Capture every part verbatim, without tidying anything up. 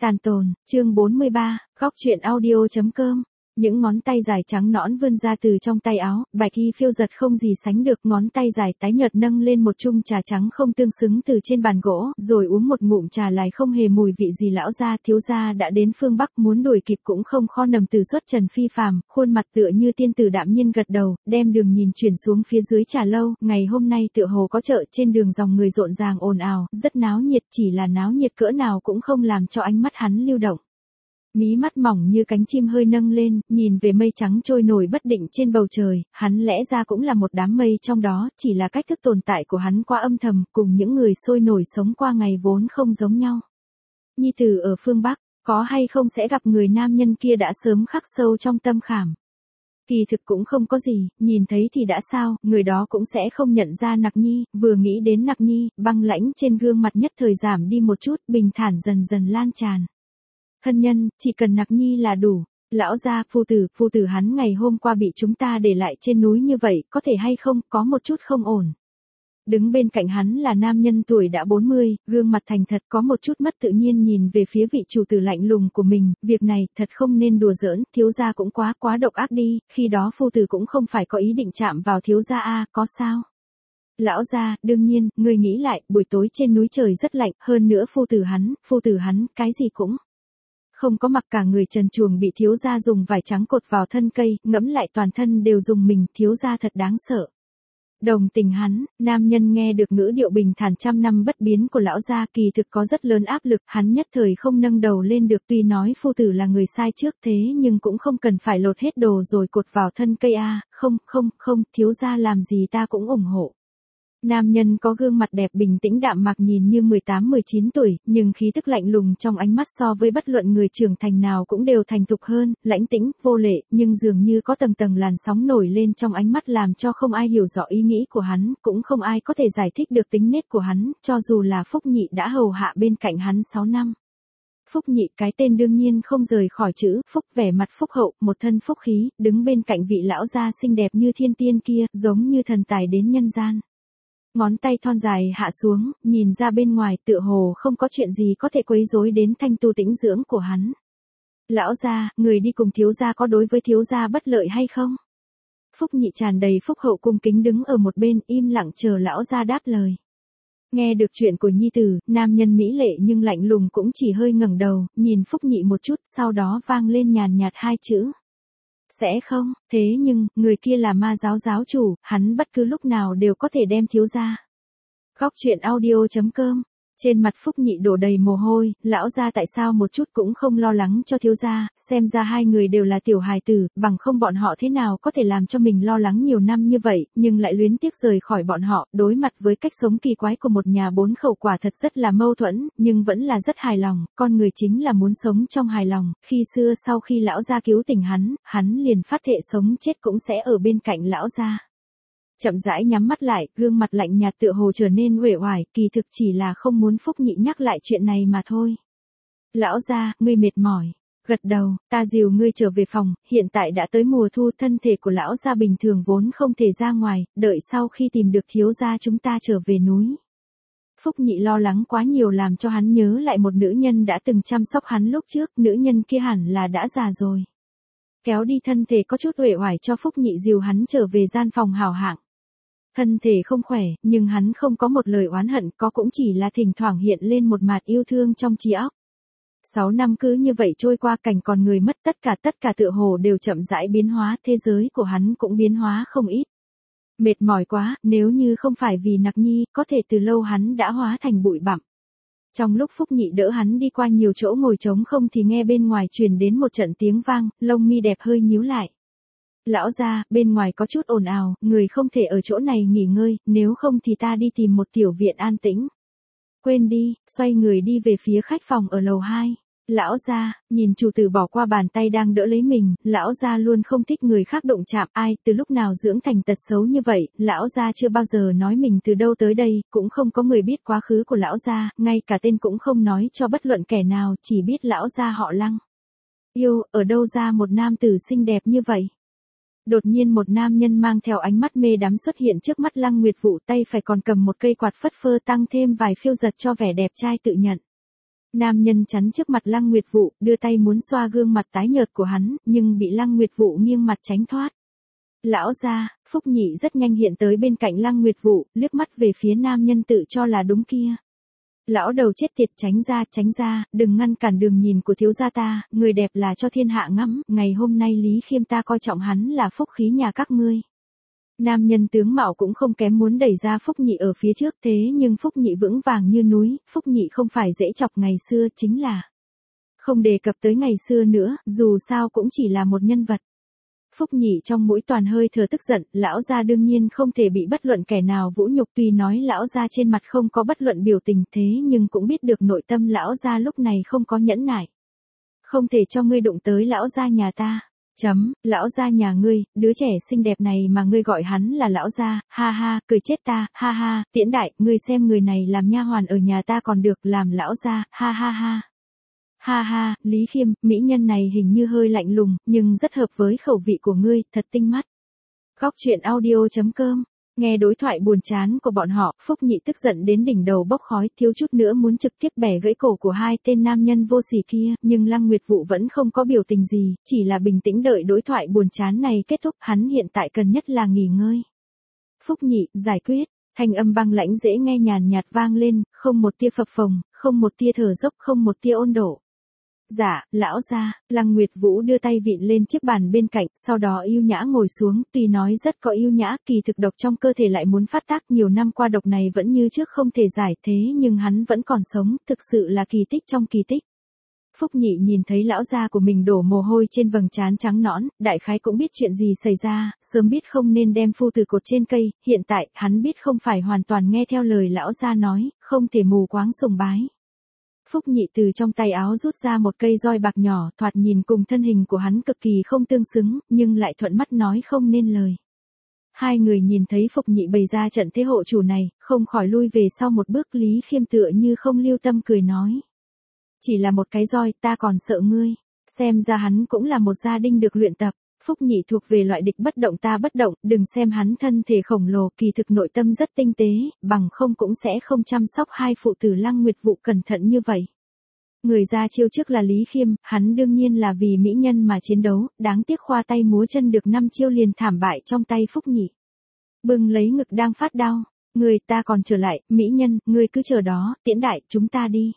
Tàn tồn, chương bốn mươi ba, góc truyện audio.com. Những ngón tay dài trắng nõn vươn ra từ trong tay áo, bạch y phiêu giật không gì sánh được, ngón tay dài tái nhợt nâng lên một chung trà trắng không tương xứng từ trên bàn gỗ, rồi uống một ngụm trà lại không hề mùi vị gì. Lão gia, thiếu gia đã đến phương Bắc, muốn đuổi kịp cũng không khó. Nằm từ xuất trần phi phàm, khuôn mặt tựa như tiên tử đạm nhiên gật đầu, đem đường nhìn chuyển xuống phía dưới trà lâu. Ngày hôm nay tựa hồ có chợ, trên đường dòng người rộn ràng ồn ào, rất náo nhiệt, chỉ là náo nhiệt cỡ nào cũng không làm cho ánh mắt hắn lưu động. Mí mắt mỏng như cánh chim hơi nâng lên, nhìn về mây trắng trôi nổi bất định trên bầu trời, hắn lẽ ra cũng là một đám mây trong đó, chỉ là cách thức tồn tại của hắn quá âm thầm, cùng những người sôi nổi sống qua ngày vốn không giống nhau. Nhi tử ở phương Bắc, có hay không sẽ gặp người nam nhân kia đã sớm khắc sâu trong tâm khảm. Kỳ thực cũng không có gì, nhìn thấy thì đã sao, người đó cũng sẽ không nhận ra Nặc Nhi. Vừa nghĩ đến Nặc Nhi, băng lãnh trên gương mặt nhất thời giảm đi một chút, bình thản dần dần lan tràn. Thân nhân, chỉ cần Nặc Nhi là đủ. Lão gia, phu tử, phu tử hắn ngày hôm qua bị chúng ta để lại trên núi như vậy, có thể hay không, có một chút không ổn. Đứng bên cạnh hắn là nam nhân tuổi đã bốn mươi, gương mặt thành thật, có một chút mất tự nhiên nhìn về phía vị chủ tử lạnh lùng của mình. Việc này, thật không nên đùa giỡn, thiếu gia cũng quá quá độc ác đi, khi đó phu tử cũng không phải có ý định chạm vào thiếu gia a, có sao? Lão gia, đương nhiên, người nghĩ lại, buổi tối trên núi trời rất lạnh, hơn nữa phu tử hắn, phu tử hắn, cái gì cũng không có, mặc cả người trần truồng bị thiếu gia dùng vải trắng cột vào thân cây, ngẫm lại toàn thân đều dùng mình, thiếu gia thật đáng sợ. Đồng tình hắn, nam nhân nghe được ngữ điệu bình thản trăm năm bất biến của lão gia, kỳ thực có rất lớn áp lực, hắn nhất thời không nâng đầu lên được. Tuy nói phu tử là người sai trước, thế nhưng cũng không cần phải lột hết đồ rồi cột vào thân cây a, không, không, không, thiếu gia làm gì ta cũng ủng hộ. Nam nhân có gương mặt đẹp bình tĩnh đạm mạc, nhìn như mười tám mười chín tuổi, nhưng khí tức lạnh lùng trong ánh mắt so với bất luận người trưởng thành nào cũng đều thành thục hơn, lãnh tĩnh, vô lệ, nhưng dường như có tầng tầng làn sóng nổi lên trong ánh mắt làm cho không ai hiểu rõ ý nghĩ của hắn, cũng không ai có thể giải thích được tính nết của hắn, cho dù là Phúc Nhị đã hầu hạ bên cạnh hắn sáu năm. Phúc Nhị, cái tên đương nhiên không rời khỏi chữ Phúc, vẻ mặt phúc hậu, một thân phúc khí, đứng bên cạnh vị lão gia xinh đẹp như thiên tiên kia, giống như thần tài đến nhân gian. Ngón tay thon dài hạ xuống, nhìn ra bên ngoài tựa hồ không có chuyện gì có thể quấy rối đến thanh tu tĩnh dưỡng của hắn. Lão gia, người đi cùng thiếu gia có đối với thiếu gia bất lợi hay không? Phúc Nhị tràn đầy phúc hậu cung kính đứng ở một bên, im lặng chờ lão gia đáp lời. Nghe được chuyện của nhi tử, nam nhân mỹ lệ nhưng lạnh lùng cũng chỉ hơi ngẩng đầu, nhìn Phúc Nhị một chút, sau đó vang lên nhàn nhạt hai chữ. Sẽ không, thế nhưng, người kia là ma giáo giáo chủ, hắn bất cứ lúc nào đều có thể đem thiếu gia. Góc truyện audio.com. Trên mặt Phúc Nhị đổ đầy mồ hôi, lão gia tại sao một chút cũng không lo lắng cho thiếu gia, xem ra hai người đều là tiểu hài tử, bằng không bọn họ thế nào có thể làm cho mình lo lắng nhiều năm như vậy, nhưng lại luyến tiếc rời khỏi bọn họ, đối mặt với cách sống kỳ quái của một nhà bốn khẩu quả thật rất là mâu thuẫn, nhưng vẫn là rất hài lòng, con người chính là muốn sống trong hài lòng, khi xưa sau khi lão gia cứu tỉnh hắn, hắn liền phát thệ sống chết cũng sẽ ở bên cạnh lão gia. Chậm rãi nhắm mắt lại, gương mặt lạnh nhạt tựa hồ trở nên uể oải, kỳ thực chỉ là không muốn Phúc Nhị nhắc lại chuyện này mà thôi. Lão gia, ngươi mệt mỏi. Gật đầu, ta dìu ngươi trở về phòng, hiện tại đã tới mùa thu, thân thể của lão gia bình thường vốn không thể ra ngoài, đợi sau khi tìm được thiếu gia chúng ta trở về núi. Phúc Nhị lo lắng quá nhiều làm cho hắn nhớ lại một nữ nhân đã từng chăm sóc hắn lúc trước, nữ nhân kia hẳn là đã già rồi. Kéo đi thân thể có chút uể oải cho Phúc Nhị dìu hắn trở về gian phòng hào hạng. Thân thể không khỏe, nhưng hắn không có một lời oán hận, có cũng chỉ là thỉnh thoảng hiện lên một mạt yêu thương trong trí óc. Sáu năm cứ như vậy trôi qua, cảnh còn người mất, tất cả tất cả tựa hồ đều chậm rãi biến hóa, thế giới của hắn cũng biến hóa không ít. Mệt mỏi quá, nếu như không phải vì Nặc Nhi, có thể từ lâu hắn đã hóa thành bụi bặm. Trong lúc Phúc Nhị đỡ hắn đi qua nhiều chỗ ngồi trống không thì nghe bên ngoài truyền đến một trận tiếng vang, lông mi đẹp hơi nhíu lại. Lão gia, bên ngoài có chút ồn ào, người không thể ở chỗ này nghỉ ngơi, nếu không thì ta đi tìm một tiểu viện an tĩnh. Quên đi, xoay người đi về phía khách phòng ở lầu hai. Lão gia, nhìn chủ tử bỏ qua bàn tay đang đỡ lấy mình, lão gia luôn không thích người khác đụng chạm, ai, từ lúc nào dưỡng thành tật xấu như vậy, lão gia chưa bao giờ nói mình từ đâu tới đây, cũng không có người biết quá khứ của lão gia, ngay cả tên cũng không nói cho bất luận kẻ nào, chỉ biết lão gia họ Lăng. Yêu, ở đâu ra một nam tử xinh đẹp như vậy? Đột nhiên một nam nhân mang theo ánh mắt mê đắm xuất hiện trước mắt Lăng Nguyệt Vũ, tay phải còn cầm một cây quạt phất phơ tăng thêm vài phiêu giật cho vẻ đẹp trai tự nhận. Nam nhân chắn trước mặt Lăng Nguyệt Vũ, đưa tay muốn xoa gương mặt tái nhợt của hắn, nhưng bị Lăng Nguyệt Vũ nghiêng mặt tránh thoát. Lão gia, Phúc Nhị rất nhanh hiện tới bên cạnh Lăng Nguyệt Vũ, liếc mắt về phía nam nhân tự cho là đúng kia. Lão đầu chết tiệt, tránh ra, tránh ra, đừng ngăn cản đường nhìn của thiếu gia ta, người đẹp là cho thiên hạ ngắm, ngày hôm nay Lý Khiêm ta coi trọng hắn là phúc khí nhà các ngươi. Nam nhân tướng mạo cũng không kém muốn đẩy ra Phúc Nhị ở phía trước, thế nhưng Phúc Nhị vững vàng như núi, Phúc Nhị không phải dễ chọc, ngày xưa chính là. Không đề cập tới ngày xưa nữa, dù sao cũng chỉ là một nhân vật. Phúc Nhị trong mũi toàn hơi thở tức giận, lão gia đương nhiên không thể bị bất luận kẻ nào vũ nhục, tuy nói lão gia trên mặt không có bất luận biểu tình, thế nhưng cũng biết được nội tâm lão gia lúc này không có nhẫn nại. Không thể cho ngươi đụng tới lão gia nhà ta. Chấm, lão gia nhà ngươi, đứa trẻ xinh đẹp này mà ngươi gọi hắn là lão gia, ha ha, cười chết ta, ha ha, Tiễn đại, ngươi xem người này làm nha hoàn ở nhà ta còn được làm lão gia, ha ha ha. Ha ha, Lý Khiêm, mỹ nhân này hình như hơi lạnh lùng, nhưng rất hợp với khẩu vị của ngươi, thật tinh mắt. Góc truyện audio chấm com. Nghe đối thoại buồn chán của bọn họ, Phúc Nhị tức giận đến đỉnh đầu bốc khói, thiếu chút nữa muốn trực tiếp bẻ gãy cổ của hai tên nam nhân vô sỉ kia, nhưng Lăng Nguyệt Vũ vẫn không có biểu tình gì, chỉ là bình tĩnh đợi đối thoại buồn chán này kết thúc, hắn hiện tại cần nhất là nghỉ ngơi. Phúc Nhị, giải quyết. Thanh âm băng lãnh dễ nghe nhàn nhạt vang lên, không một tia phập phồng, không một tia thở dốc, không một tia ôn đổ. Dạ, lão gia, Lăng Nguyệt Vũ đưa tay vịn lên chiếc bàn bên cạnh, sau đó yêu nhã ngồi xuống, tuy nói rất có yêu nhã, kỳ thực độc trong cơ thể lại muốn phát tác, nhiều năm qua độc này vẫn như trước không thể giải, thế nhưng hắn vẫn còn sống, thực sự là kỳ tích trong kỳ tích. Phúc Nhị nhìn thấy lão gia của mình đổ mồ hôi trên vầng trán trắng nõn, đại khái cũng biết chuyện gì xảy ra, sớm biết không nên đem phu từ cột trên cây, hiện tại, hắn biết không phải hoàn toàn nghe theo lời lão gia nói, không thể mù quáng sùng bái. Phúc Nhị từ trong tay áo rút ra một cây roi bạc nhỏ, thoạt nhìn cùng thân hình của hắn cực kỳ không tương xứng, nhưng lại thuận mắt nói không nên lời. Hai người nhìn thấy Phúc Nhị bày ra trận thế hộ chủ này, không khỏi lui về sau một bước, Lý Khiêm tựa như không lưu tâm cười nói. Chỉ là một cái roi, ta còn sợ ngươi. Xem ra hắn cũng là một gia đình được luyện tập. Phúc Nhị thuộc về loại địch bất động ta bất động, đừng xem hắn thân thể khổng lồ, kỳ thực nội tâm rất tinh tế, bằng không cũng sẽ không chăm sóc hai phụ tử Lăng Nguyệt Vũ cẩn thận như vậy. Người ra chiêu trước là Lý Khiêm, hắn đương nhiên là vì mỹ nhân mà chiến đấu, đáng tiếc khoa tay múa chân được năm chiêu liền thảm bại trong tay Phúc Nhị. Bưng lấy ngực đang phát đau, người ta còn trở lại, mỹ nhân, ngươi cứ chờ đó, Tiễn đại, chúng ta đi.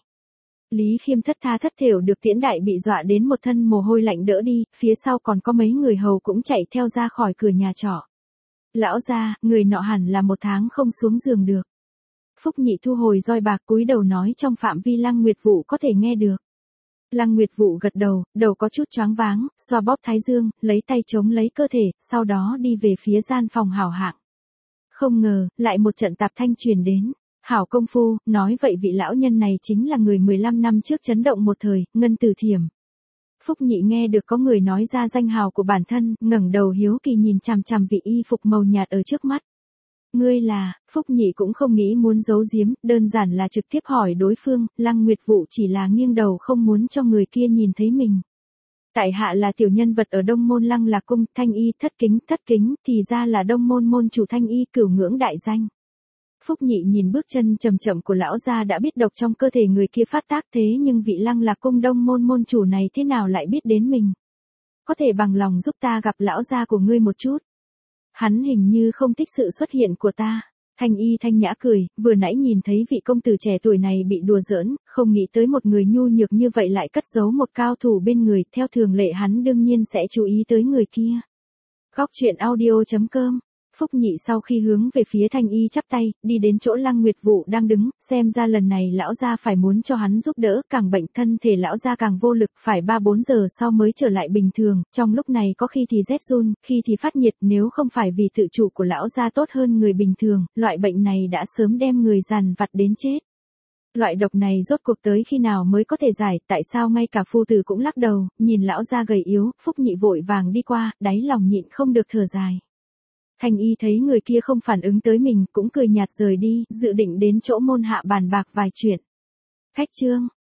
Lý Khiêm thất tha thất thểu được Tiễn đại bị dọa đến một thân mồ hôi lạnh đỡ đi, phía sau còn có mấy người hầu cũng chạy theo ra khỏi cửa nhà trọ. Lão gia, người nọ hẳn là một tháng không xuống giường được. Phúc Nhị thu hồi roi bạc cúi đầu nói trong phạm vi Lăng Nguyệt Vũ có thể nghe được. Lăng Nguyệt Vũ gật đầu, đầu có chút choáng váng, xoa bóp thái dương, lấy tay chống lấy cơ thể, sau đó đi về phía gian phòng hảo hạng. Không ngờ, lại một trận tạp thanh truyền đến. Hảo công phu, nói vậy vị lão nhân này chính là người mười lăm năm trước chấn động một thời, Ngân Tử Thiểm. Phúc Nhị nghe được có người nói ra danh hào của bản thân, ngẩng đầu hiếu kỳ nhìn chằm chằm vị y phục màu nhạt ở trước mắt. Ngươi là, Phúc Nhị cũng không nghĩ muốn giấu giếm, đơn giản là trực tiếp hỏi đối phương, Lăng Nguyệt Vũ chỉ là nghiêng đầu không muốn cho người kia nhìn thấy mình. Tại hạ là tiểu nhân vật ở Đông Môn Lăng Lạc Cung, Thanh Y thất kính, thất kính, thì ra là Đông Môn môn chủ Thanh Y cửu ngưỡng đại danh. Phúc Nhị nhìn bước chân chậm chậm của lão gia đã biết độc trong cơ thể người kia phát tác, thế nhưng vị Lăng Lạc Cung Đông Môn môn chủ này thế nào lại biết đến mình? Có thể bằng lòng giúp ta gặp lão gia của ngươi một chút. Hắn hình như không thích sự xuất hiện của ta. Thanh Y thanh nhã cười, vừa nãy nhìn thấy vị công tử trẻ tuổi này bị đùa giỡn, không nghĩ tới một người nhu nhược như vậy lại cất giấu một cao thủ bên người, theo thường lệ hắn đương nhiên sẽ chú ý tới người kia. Góc truyện audio chấm com. Phúc Nhị sau khi hướng về phía Thanh Y chắp tay, đi đến chỗ Lăng Nguyệt Vũ đang đứng, xem ra lần này lão gia phải muốn cho hắn giúp đỡ, càng bệnh thân thể lão gia càng vô lực, phải ba bốn giờ sau mới trở lại bình thường, trong lúc này có khi thì rét run, khi thì phát nhiệt, nếu không phải vì tự chủ của lão gia tốt hơn người bình thường, loại bệnh này đã sớm đem người dằn vặt đến chết. Loại độc này rốt cuộc tới khi nào mới có thể giải, tại sao ngay cả phu tử cũng lắc đầu, nhìn lão gia gầy yếu, Phúc Nhị vội vàng đi qua, đáy lòng nhịn không được thở dài. Thanh Y thấy người kia không phản ứng tới mình, cũng cười nhạt rời đi, dự định đến chỗ môn hạ bàn bạc vài chuyện. Khách trương,